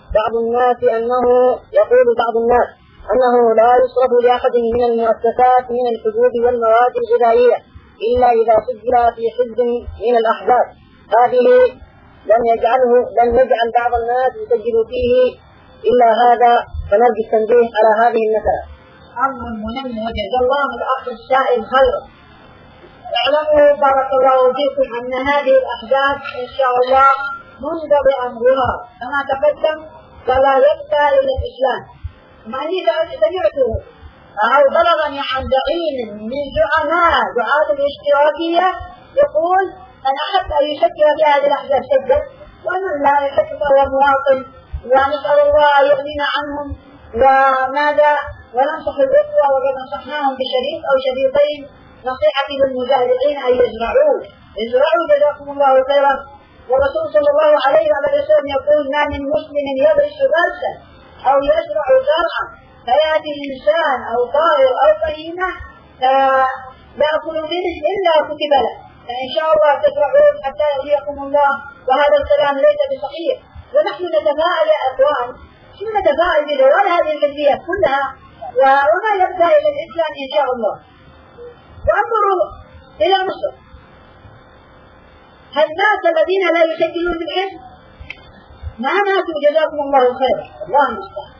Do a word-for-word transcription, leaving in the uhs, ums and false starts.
بعض الناس أنه يقول بعض الناس أنه لا يصرف لأحد من المؤسسات من الحبوب والمواد الغذائية إلا إذا سجل في حزب من الأحزاب. هذه لم يجعله لم يجعل بعض الناس يسجلوا فيه إلا هذا، فنرجو التنبيه على هذه المسألة. أمر مهم وجزا الله الأخ السائل خيرا. اعلموا بارك الله فيكم أن هذه الأحزاب إن شاء الله منذ أمرها كما تقدم فلا يبقى إلى الإسلام. ما أني سمعته أو بلغني عن زعيم من زعماء دعاة الاشتراكية يقول أنا أحب أن يشكل في هذه الأحزاب سجل، ومن لا يشكل فهو مواطن، ونسأل الله يغنينا عنهم. وماذا وننصح الإخوة وقد نصحناهم بشريط أو شريطين نصيحتي للمزارعين أن يزرعوا ازرعوا جزاكم الله خيرا. والرسول صلى الله عليه وسلم يقول ما من مسلم يبرس برسا أو يزرع زرعا فيأتي إنسان أو طائر أو بهيمة يأكل منه إلا كتب له. فإن شاء الله تزرعون حتى يغنيكم الله. وهذا الكلام ليس بصحيح، ونحن نتفاعل يا أخوان، شو نتفاعل بدوال هذه الجزئيات كلها وما يبدأ إلى الإسلام إن شاء الله. وانظروا إلى مصر، الناس الذين لا يسجلون بالحزب ما ماتوا جزاكم الله خيرا، الله المستعان.